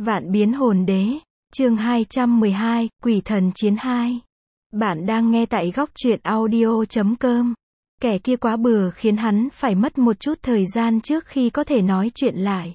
Vạn biến hồn đế, chương 212, quỷ thần chiến 2. Bạn đang nghe tại góc truyện audio.com. Kẻ kia quá bừa khiến hắn phải mất một chút thời gian trước khi có thể nói chuyện lại.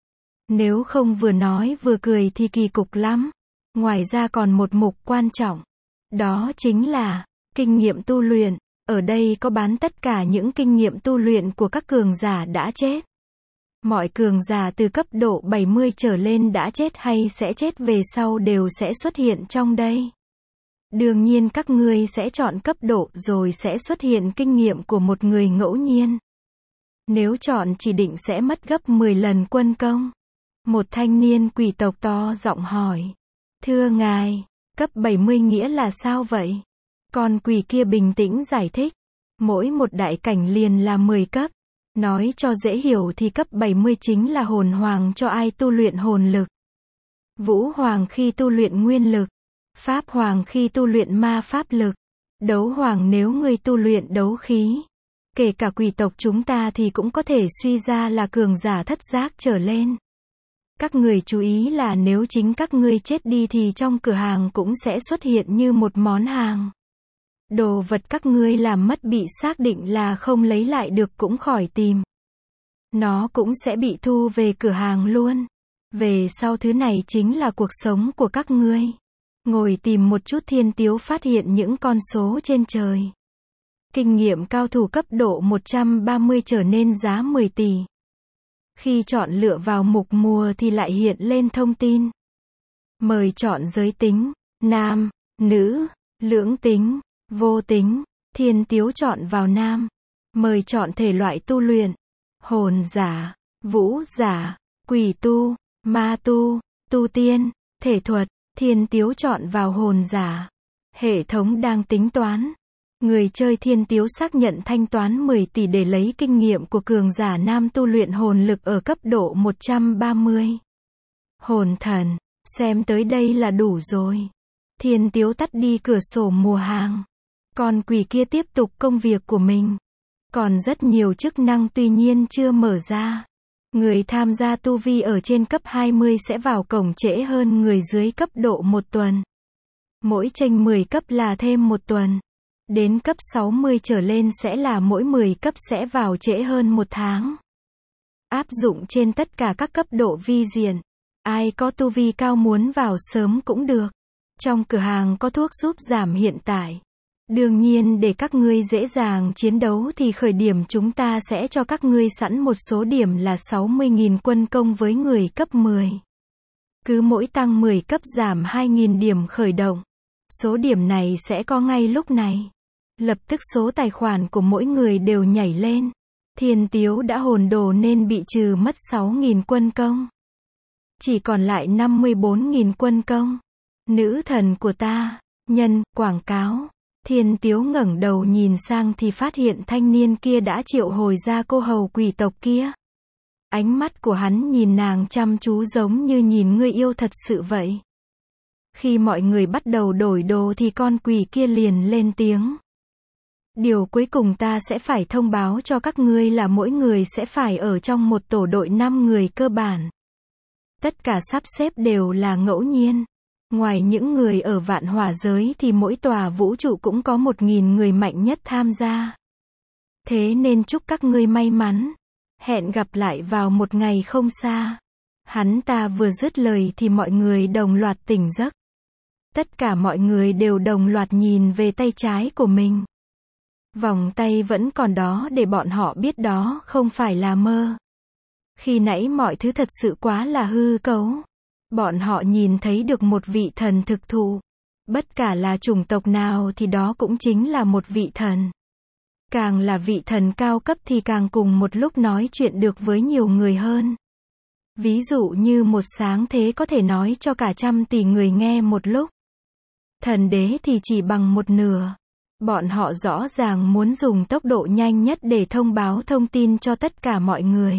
Nếu không vừa nói vừa cười thì kỳ cục lắm. Ngoài ra còn một mục quan trọng. Đó chính là kinh nghiệm tu luyện. Ở đây có bán tất cả những kinh nghiệm tu luyện của các cường giả đã chết. Mọi cường giả từ cấp độ 70 trở lên đã chết hay sẽ chết về sau đều sẽ xuất hiện trong đây. Đương nhiên các ngươi sẽ chọn cấp độ rồi sẽ xuất hiện kinh nghiệm của một người ngẫu nhiên. Nếu chọn chỉ định sẽ mất gấp 10 lần quân công. Một thanh niên quỷ tộc to giọng hỏi. Thưa ngài, cấp 70 nghĩa là sao vậy? Con quỷ kia bình tĩnh giải thích. Mỗi một đại cảnh liền là 10 cấp. Nói cho dễ hiểu thì cấp 70 chính là hồn hoàng cho ai tu luyện hồn lực. Vũ hoàng khi tu luyện nguyên lực. Pháp hoàng khi tu luyện ma pháp lực. Đấu hoàng nếu người tu luyện đấu khí. Kể cả quỷ tộc chúng ta thì cũng có thể suy ra là cường giả thất giác trở lên. Các người chú ý là nếu chính các ngươi chết đi thì trong cửa hàng cũng sẽ xuất hiện như một món hàng. Đồ vật các ngươi làm mất bị xác định là không lấy lại được cũng khỏi tìm. Nó cũng sẽ bị thu về cửa hàng luôn. Về sau thứ này chính là cuộc sống của các ngươi. Ngồi tìm một chút Thiên Tiếu phát hiện những con số trên trời. Kinh nghiệm cao thủ cấp độ 130 trở nên giá 10 tỷ. Khi chọn lựa vào mục mùa thì lại hiện lên thông tin. Mời chọn giới tính, nam, nữ, lưỡng tính, vô tính. Thiên Tiếu chọn vào nam. Mời chọn thể loại tu luyện. Hồn giả, vũ giả, quỷ tu, ma tu, tu tiên, thể thuật. Thiên Tiếu chọn vào hồn giả. Hệ thống đang tính toán. Người chơi Thiên Tiếu xác nhận thanh toán 10 tỷ để lấy kinh nghiệm của cường giả nam tu luyện hồn lực ở cấp độ 130. Hồn thần, xem tới đây là đủ rồi. Thiên Tiếu tắt đi cửa sổ mùa hàng. Con quỷ kia tiếp tục công việc của mình. Còn rất nhiều chức năng tuy nhiên chưa mở ra. Người tham gia tu vi ở trên cấp 20 sẽ vào cổng trễ hơn người dưới cấp độ 1 tuần. Mỗi chênh 10 cấp là thêm 1 tuần. Đến cấp 60 trở lên sẽ là mỗi 10 cấp sẽ vào trễ hơn 1 tháng. Áp dụng trên tất cả các cấp độ vi diện. Ai có tu vi cao muốn vào sớm cũng được. Trong cửa hàng có thuốc giúp giảm hiện tại. Đương nhiên để các ngươi dễ dàng chiến đấu thì khởi điểm chúng ta sẽ cho các ngươi sẵn một số điểm là 60.000 quân công với người cấp 10. Cứ mỗi tăng 10 cấp giảm 2.000 điểm khởi động. Số điểm này sẽ có ngay lúc này. Lập tức số tài khoản của mỗi người đều nhảy lên. Thiên Tiếu đã hồn đồ nên bị trừ mất 6.000 quân công. Chỉ còn lại 54.000 quân công. Nữ thần của ta, nhân, quảng cáo. Thiên Tiếu ngẩng đầu nhìn sang thì phát hiện thanh niên kia đã triệu hồi ra cô hầu quỷ tộc kia. Ánh mắt của hắn nhìn nàng chăm chú giống như nhìn người yêu thật sự vậy. Khi mọi người bắt đầu đổi đồ thì con quỷ kia liền lên tiếng. Điều cuối cùng ta sẽ phải thông báo cho các ngươi là mỗi người sẽ phải ở trong một tổ đội 5 người cơ bản. Tất cả sắp xếp đều là ngẫu nhiên. Ngoài những người ở vạn hỏa giới thì mỗi tòa vũ trụ cũng có 1.000 người mạnh nhất tham gia. Thế nên chúc các ngươi may mắn. Hẹn gặp lại vào một ngày không xa. Hắn ta vừa dứt lời thì mọi người đồng loạt tỉnh giấc. Tất cả mọi người đều đồng loạt nhìn về tay trái của mình. Vòng tay vẫn còn đó để bọn họ biết đó không phải là mơ. Khi nãy mọi thứ thật sự quá là hư cấu. Bọn họ nhìn thấy được một vị thần thực thụ. Bất kể là chủng tộc nào thì đó cũng chính là một vị thần. Càng là vị thần cao cấp thì càng cùng một lúc nói chuyện được với nhiều người hơn. Ví dụ như một sáng thế có thể nói cho cả 100 tỷ người nghe một lúc. Thần đế thì chỉ bằng một nửa. Bọn họ rõ ràng muốn dùng tốc độ nhanh nhất để thông báo thông tin cho tất cả mọi người.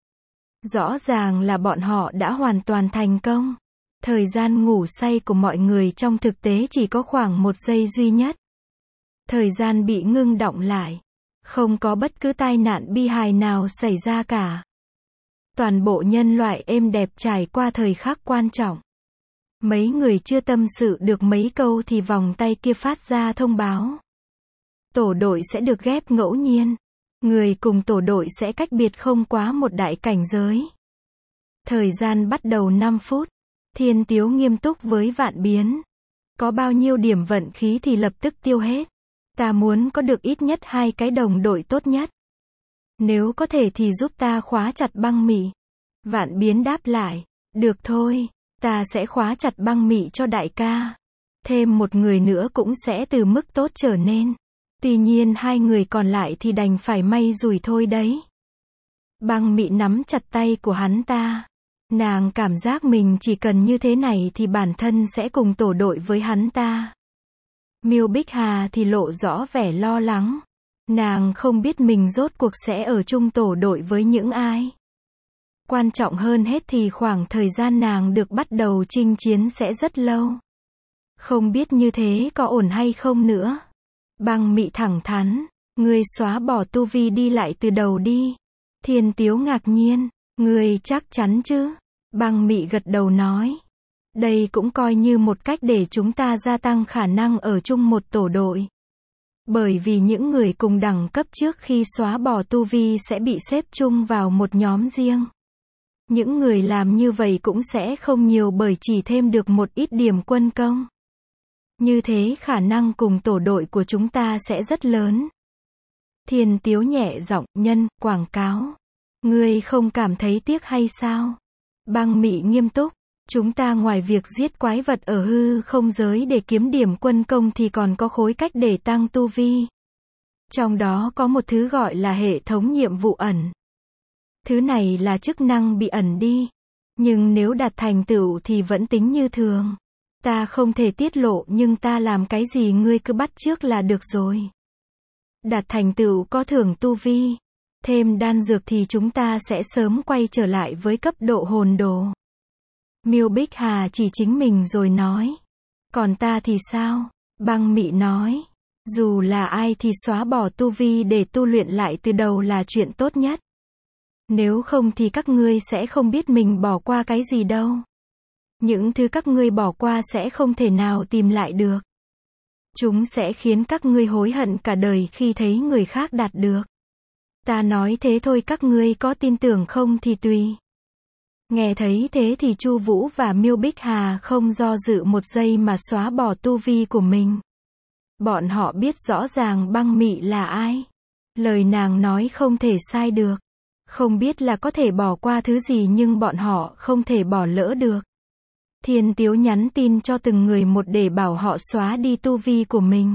Rõ ràng là bọn họ đã hoàn toàn thành công. Thời gian ngủ say của mọi người trong thực tế chỉ có khoảng 1 giây duy nhất. Thời gian bị ngưng đọng lại. Không có bất cứ tai nạn bi hài nào xảy ra cả. Toàn bộ nhân loại êm đẹp trải qua thời khắc quan trọng. Mấy người chưa tâm sự được mấy câu thì vòng tay kia phát ra thông báo. Tổ đội sẽ được ghép ngẫu nhiên. Người cùng tổ đội sẽ cách biệt không quá một đại cảnh giới. Thời gian bắt đầu 5 phút. Thiên Tiếu nghiêm túc với Vạn Biến. Có bao nhiêu điểm vận khí thì lập tức tiêu hết. Ta muốn có được ít nhất 2 cái đồng đội tốt nhất. Nếu có thể thì giúp ta khóa chặt Băng Mị. Vạn Biến đáp lại. Được thôi, ta sẽ khóa chặt Băng Mị cho đại ca. Thêm một người nữa cũng sẽ từ mức tốt trở nên. Tuy nhiên 2 người còn lại thì đành phải may rủi thôi đấy. Băng Mị nắm chặt tay của hắn ta. Nàng cảm giác mình chỉ cần như thế này thì bản thân sẽ cùng tổ đội với hắn ta. Miêu Bích Hà thì lộ rõ vẻ lo lắng. Nàng không biết mình rốt cuộc sẽ ở chung tổ đội với những ai. Quan trọng hơn hết thì khoảng thời gian nàng được bắt đầu chinh chiến sẽ rất lâu. Không biết như thế có ổn hay không nữa. Băng Mị thẳng thắn. Ngươi xóa bỏ tu vi đi lại từ đầu đi. Thiên Tiếu ngạc nhiên. Ngươi chắc chắn chứ? Băng Mị gật đầu nói. Đây cũng coi như một cách để chúng ta gia tăng khả năng ở chung một tổ đội. Bởi vì những người cùng đẳng cấp trước khi xóa bỏ tu vi sẽ bị xếp chung vào một nhóm riêng. Những người làm như vậy cũng sẽ không nhiều bởi chỉ thêm được một ít điểm quân công. Như thế khả năng cùng tổ đội của chúng ta sẽ rất lớn. Thiên Tiếu nhẹ giọng, nhân, quảng cáo. Ngươi không cảm thấy tiếc hay sao? Băng Mị nghiêm túc. Chúng ta ngoài việc giết quái vật ở hư không giới để kiếm điểm quân công thì còn có khối cách để tăng tu vi. Trong đó có một thứ gọi là hệ thống nhiệm vụ ẩn. Thứ này là chức năng bị ẩn đi. Nhưng nếu đạt thành tựu thì vẫn tính như thường. Ta không thể tiết lộ nhưng ta làm cái gì ngươi cứ bắt chước là được rồi. Đạt thành tựu có thưởng tu vi. Thêm đan dược thì chúng ta sẽ sớm quay trở lại với cấp độ hồn đồ. Miêu Bích Hà chỉ chính mình rồi nói. Còn ta thì sao? Băng Mị nói. Dù là ai thì xóa bỏ tu vi để tu luyện lại từ đầu là chuyện tốt nhất. Nếu không thì các ngươi sẽ không biết mình bỏ qua cái gì đâu. Những thứ các ngươi bỏ qua sẽ không thể nào tìm lại được. Chúng sẽ khiến các ngươi hối hận cả đời khi thấy người khác đạt được. Ta nói thế thôi, các ngươi có tin tưởng không thì tùy. Nghe thấy thế thì Chu Vũ và Miêu Bích Hà không do dự một giây mà xóa bỏ tu vi của mình. Bọn họ biết rõ ràng Băng Mị là ai. Lời nàng nói không thể sai được. Không biết là có thể bỏ qua thứ gì nhưng bọn họ không thể bỏ lỡ được. Thiên Tiếu nhắn tin cho từng người một để bảo họ xóa đi tu vi của mình.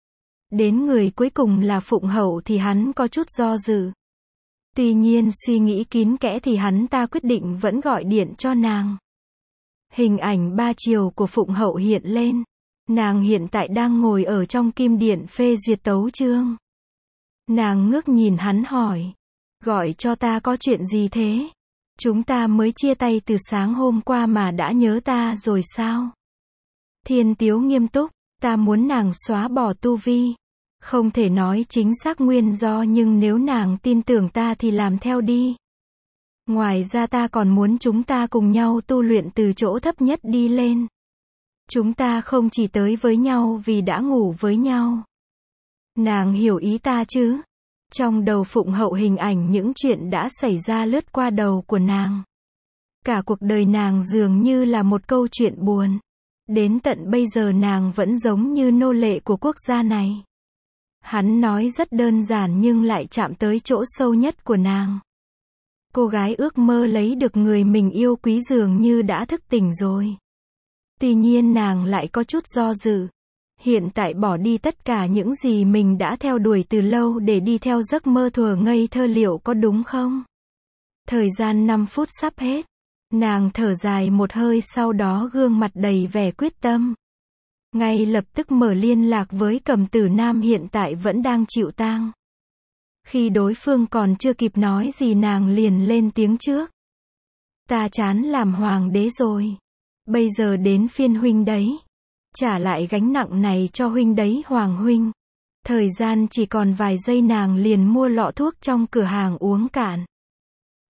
Đến người cuối cùng là Phụng Hậu thì hắn có chút do dự. Tuy nhiên suy nghĩ kín kẽ thì hắn ta quyết định vẫn gọi điện cho nàng. Hình ảnh 3 chiều của Phụng Hậu hiện lên. Nàng hiện tại đang ngồi ở trong kim điện phê duyệt tấu chương. Nàng ngước nhìn hắn hỏi. Gọi cho ta có chuyện gì thế? Chúng ta mới chia tay từ sáng hôm qua mà đã nhớ ta rồi sao? Thiên Tiếu nghiêm túc. Ta muốn nàng xóa bỏ tu vi. Không thể nói chính xác nguyên do nhưng nếu nàng tin tưởng ta thì làm theo đi. Ngoài ra ta còn muốn chúng ta cùng nhau tu luyện từ chỗ thấp nhất đi lên. Chúng ta không chỉ tới với nhau vì đã ngủ với nhau. Nàng hiểu ý ta chứ? Trong đầu Phụng Hậu hình ảnh những chuyện đã xảy ra lướt qua đầu của nàng. Cả cuộc đời nàng dường như là một câu chuyện buồn. Đến tận bây giờ nàng vẫn giống như nô lệ của quốc gia này. Hắn nói rất đơn giản nhưng lại chạm tới chỗ sâu nhất của nàng. Cô gái ước mơ lấy được người mình yêu quý dường như đã thức tỉnh rồi. Tuy nhiên nàng lại có chút do dự. Hiện tại bỏ đi tất cả những gì mình đã theo đuổi từ lâu để đi theo giấc mơ thuở ngây thơ liệu có đúng không? Thời gian 5 phút sắp hết. Nàng thở dài một hơi sau đó gương mặt đầy vẻ quyết tâm. Ngay lập tức mở liên lạc với Cầm Tử Nam hiện tại vẫn đang chịu tang. Khi đối phương còn chưa kịp nói gì nàng liền lên tiếng trước. Ta chán làm hoàng đế rồi. Bây giờ đến phiên huynh đấy. Trả lại gánh nặng này cho huynh đấy Hoàng huynh. Thời gian chỉ còn vài giây nàng liền mua lọ thuốc trong cửa hàng uống cạn.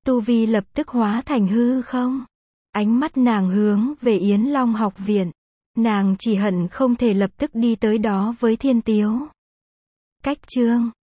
tu vi lập tức hóa thành hư không. Ánh mắt nàng hướng về Yến Long học viện. Nàng chỉ hận không thể lập tức đi tới đó với Thiên Tiếu. Cách chương